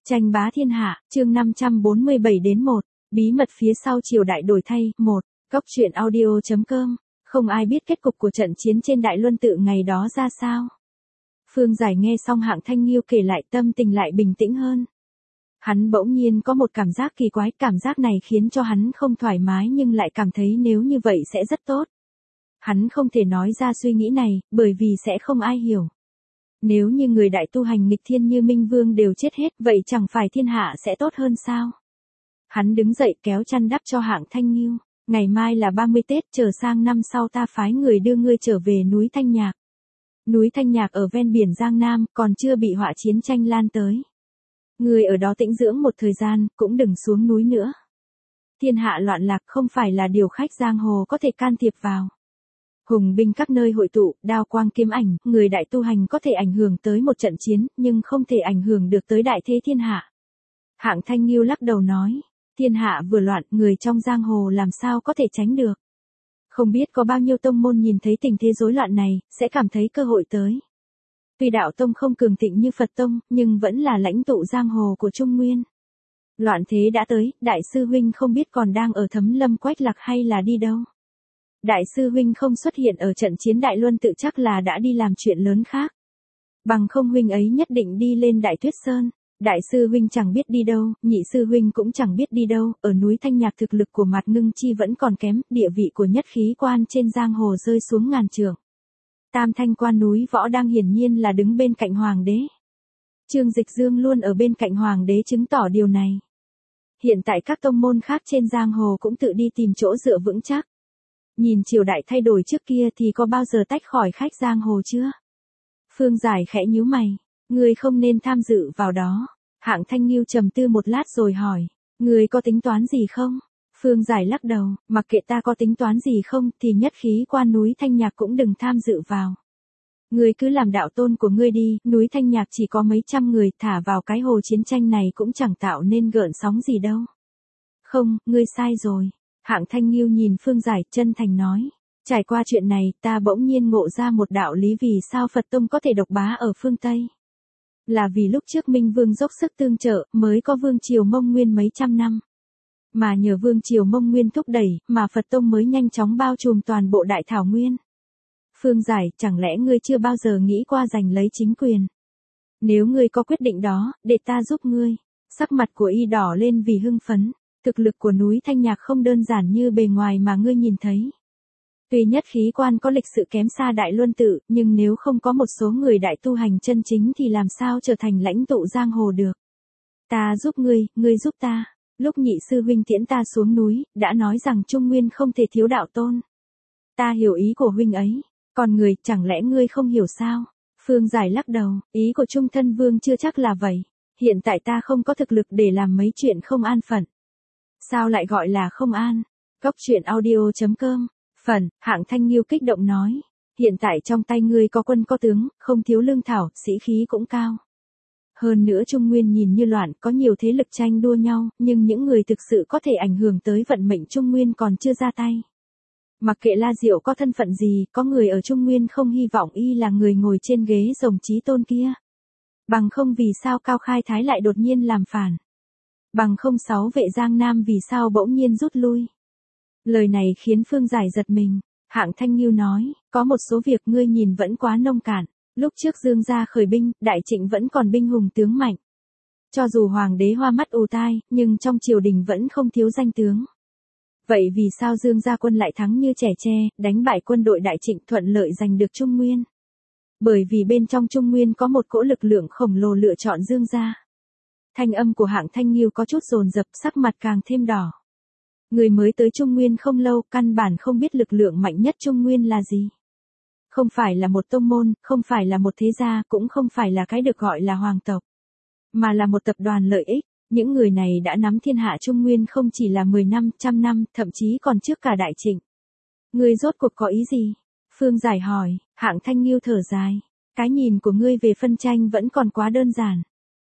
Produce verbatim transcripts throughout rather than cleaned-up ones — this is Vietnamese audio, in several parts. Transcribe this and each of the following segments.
Tranh bá thiên hạ, chương năm trăm bốn mươi bảy đến một, bí mật phía sau triều đại đổi thay, một, Cóc truyện audio.com, không ai biết kết cục của trận chiến trên Đại Luân Tự ngày đó ra sao. Phương Giải nghe xong Hạng Thanh Nghiêu kể lại tâm tình lại bình tĩnh hơn. Hắn bỗng nhiên có một cảm giác kỳ quái, cảm giác này khiến cho hắn không thoải mái nhưng lại cảm thấy nếu như vậy sẽ rất tốt. Hắn không thể nói ra suy nghĩ này, bởi vì sẽ không ai hiểu. Nếu như người đại tu hành nghịch thiên như Minh Vương đều chết hết, vậy chẳng phải thiên hạ sẽ tốt hơn sao? Hắn đứng dậy kéo chăn đắp cho Hạng Thanh Nghiêu. Ngày mai là ba mươi Tết, chờ sang năm sau ta phái người đưa ngươi trở về núi Thanh Nhạc. Núi Thanh Nhạc ở ven biển Giang Nam, còn chưa bị họa chiến tranh lan tới. Ngươi ở đó tĩnh dưỡng một thời gian, cũng đừng xuống núi nữa. Thiên hạ loạn lạc không phải là điều khách giang hồ có thể can thiệp vào. Hùng binh các nơi hội tụ, đao quang kiếm ảnh, người đại tu hành có thể ảnh hưởng tới một trận chiến, nhưng không thể ảnh hưởng được tới đại thế thiên hạ. Hạng Thanh Nghiêu lắc đầu nói, thiên hạ vừa loạn, người trong giang hồ làm sao có thể tránh được. Không biết có bao nhiêu tông môn nhìn thấy tình thế rối loạn này, sẽ cảm thấy cơ hội tới. Tuy đạo tông không cường thịnh như Phật tông, nhưng vẫn là lãnh tụ giang hồ của Trung Nguyên. Loạn thế đã tới, đại sư huynh không biết còn đang ở Thấm Lâm Quách Lạc hay là đi đâu. Đại sư huynh không xuất hiện ở trận chiến Đại Luân Tự chắc là đã đi làm chuyện lớn khác. Bằng không huynh ấy nhất định đi lên Đại Tuyết Sơn. Đại sư huynh chẳng biết đi đâu, nhị sư huynh cũng chẳng biết đi đâu, ở núi Thanh Nhạc thực lực của Mạt Ngưng Chi vẫn còn kém, địa vị của nhất khí quan trên giang hồ rơi xuống ngàn trượng. Tam Thanh quan núi Võ đang hiển nhiên là đứng bên cạnh hoàng đế. Trương Dịch Dương luôn ở bên cạnh hoàng đế chứng tỏ điều này. Hiện tại các tông môn khác trên giang hồ cũng tự đi tìm chỗ dựa vững chắc. Nhìn triều đại thay đổi trước kia thì có bao giờ tách khỏi khách giang hồ chưa? Phương Giải khẽ nhíu mày, ngươi không nên tham dự vào đó. Hạng Thanh Nghiêu trầm tư một lát rồi hỏi, ngươi có tính toán gì không? Phương Giải lắc đầu, mặc kệ ta có tính toán gì không thì nhất khí quan núi Thanh Nhạc cũng đừng tham dự vào. Ngươi cứ làm đạo tôn của ngươi đi, núi Thanh Nhạc chỉ có mấy trăm người, thả vào cái hồ chiến tranh này cũng chẳng tạo nên gợn sóng gì đâu. Không, ngươi sai rồi. Hạng Thanh Nghiêu nhìn Phương Giải chân thành nói, trải qua chuyện này ta bỗng nhiên ngộ ra một đạo lý vì sao Phật Tông có thể độc bá ở phương Tây. Là vì lúc trước Minh Vương dốc sức tương trợ mới có Vương Triều Mông Nguyên mấy trăm năm. Mà nhờ Vương Triều Mông Nguyên thúc đẩy mà Phật Tông mới nhanh chóng bao trùm toàn bộ Đại Thảo Nguyên. Phương Giải, chẳng lẽ ngươi chưa bao giờ nghĩ qua giành lấy chính quyền? Nếu ngươi có quyết định đó, để ta giúp ngươi. Sắc mặt của y đỏ lên vì hưng phấn. Thực lực của núi Thanh Nhạc không đơn giản như bề ngoài mà ngươi nhìn thấy. Tuy nhất khí quan có lịch sự kém xa Đại Luân Tự, nhưng nếu không có một số người đại tu hành chân chính thì làm sao trở thành lãnh tụ giang hồ được. Ta giúp ngươi, ngươi giúp ta. Lúc nhị sư huynh tiễn ta xuống núi, đã nói rằng Trung Nguyên không thể thiếu đạo tôn. Ta hiểu ý của huynh ấy. Còn người, chẳng lẽ ngươi không hiểu sao? Phương Giải lắc đầu, ý của Trung Thân Vương chưa chắc là vậy. Hiện tại ta không có thực lực để làm mấy chuyện không an phận. Sao lại gọi là không an? Cóc truyện audio.com. Phần, Hạng Thanh Nghiêu kích động nói. Hiện tại trong tay ngươi có quân có tướng, không thiếu lương thảo, sĩ khí cũng cao. Hơn nữa Trung Nguyên nhìn như loạn, có nhiều thế lực tranh đua nhau, nhưng những người thực sự có thể ảnh hưởng tới vận mệnh Trung Nguyên còn chưa ra tay. Mặc kệ La Diệu có thân phận gì, có người ở Trung Nguyên không hy vọng y là người ngồi trên ghế rồng chí tôn kia. Bằng không vì sao Cao Khai Thái lại đột nhiên làm phản. Bằng không sáu vệ Giang Nam vì sao bỗng nhiên rút lui. Lời này khiến Phương Giải giật mình. Hạng Thanh Nghiêu nói, có một số việc ngươi nhìn vẫn quá nông cạn. Lúc trước Dương gia khởi binh, Đại Trịnh vẫn còn binh hùng tướng mạnh. Cho dù hoàng đế hoa mắt ù tai, nhưng trong triều đình vẫn không thiếu danh tướng. Vậy vì sao Dương gia quân lại thắng như trẻ tre, đánh bại quân đội Đại Trịnh thuận lợi giành được Trung Nguyên? Bởi vì bên trong Trung Nguyên có một cỗ lực lượng khổng lồ lựa chọn Dương gia. Thanh âm của Hạng Thanh Nghiêu có chút dồn dập, sắc mặt càng thêm đỏ. Người mới tới Trung Nguyên không lâu, căn bản không biết lực lượng mạnh nhất Trung Nguyên là gì. Không phải là một tông môn, không phải là một thế gia, cũng không phải là cái được gọi là hoàng tộc. Mà là một tập đoàn lợi ích. Những người này đã nắm thiên hạ Trung Nguyên không chỉ là mười năm, trăm năm, thậm chí còn trước cả Đại Trịnh. Ngươi rốt cuộc có ý gì? Phương Giải hỏi. Hạng Thanh Nghiêu thở dài. Cái nhìn của ngươi về phân tranh vẫn còn quá đơn giản.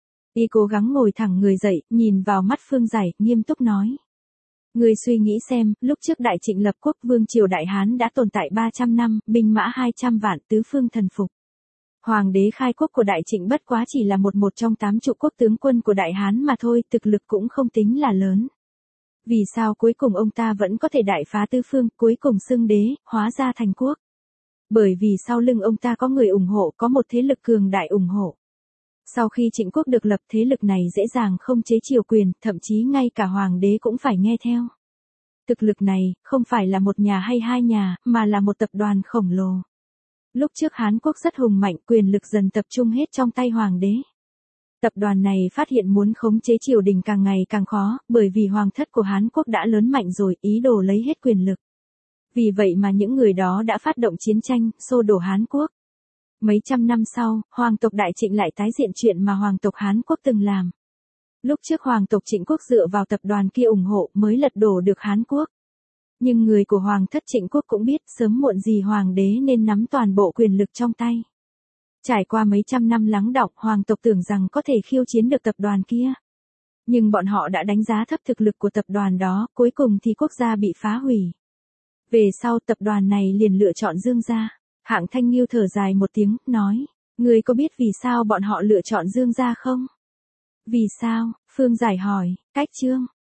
Y cố gắng ngồi thẳng người dậy, nhìn vào mắt Phương Giải, nghiêm túc nói. Ngươi suy nghĩ xem, lúc trước Đại Trịnh lập quốc Vương triều Đại Hán đã tồn tại ba trăm năm, binh mã hai trăm vạn, tứ phương thần phục. Hoàng đế khai quốc của Đại Trịnh bất quá chỉ là một một trong tám trụ cốt tướng quân của Đại Hán mà thôi, thực lực cũng không tính là lớn. Vì sao cuối cùng ông ta vẫn có thể đại phá tứ phương, cuối cùng xưng đế, hóa ra thành quốc? Bởi vì sau lưng ông ta có người ủng hộ, có một thế lực cường đại ủng hộ. Sau khi Trịnh quốc được lập, thế lực này dễ dàng không chế triều quyền, thậm chí ngay cả hoàng đế cũng phải nghe theo. Thực lực này, không phải là một nhà hay hai nhà, mà là một tập đoàn khổng lồ. Lúc trước Hán Quốc rất hùng mạnh, quyền lực dần tập trung hết trong tay hoàng đế. Tập đoàn này phát hiện muốn khống chế triều đình càng ngày càng khó, bởi vì hoàng thất của Hán Quốc đã lớn mạnh rồi, ý đồ lấy hết quyền lực. Vì vậy mà những người đó đã phát động chiến tranh, xô đổ Hán Quốc. Mấy trăm năm sau, hoàng tộc Đại Trịnh lại tái diện chuyện mà hoàng tộc Hán Quốc từng làm. Lúc trước hoàng tộc Trịnh Quốc dựa vào tập đoàn kia ủng hộ mới lật đổ được Hán Quốc. Nhưng người của hoàng thất Trịnh Quốc cũng biết sớm muộn gì hoàng đế nên nắm toàn bộ quyền lực trong tay. Trải qua mấy trăm năm lắng đọng, hoàng tộc tưởng rằng có thể khiêu chiến được tập đoàn kia. Nhưng bọn họ đã đánh giá thấp thực lực của tập đoàn đó, cuối cùng thì quốc gia bị phá hủy. Về sau tập đoàn này liền lựa chọn Dương gia. Hạng Thanh Nghiêu thở dài một tiếng, nói, ngươi có biết vì sao bọn họ lựa chọn Dương gia không? Vì sao? Phương Giải hỏi, cách chương.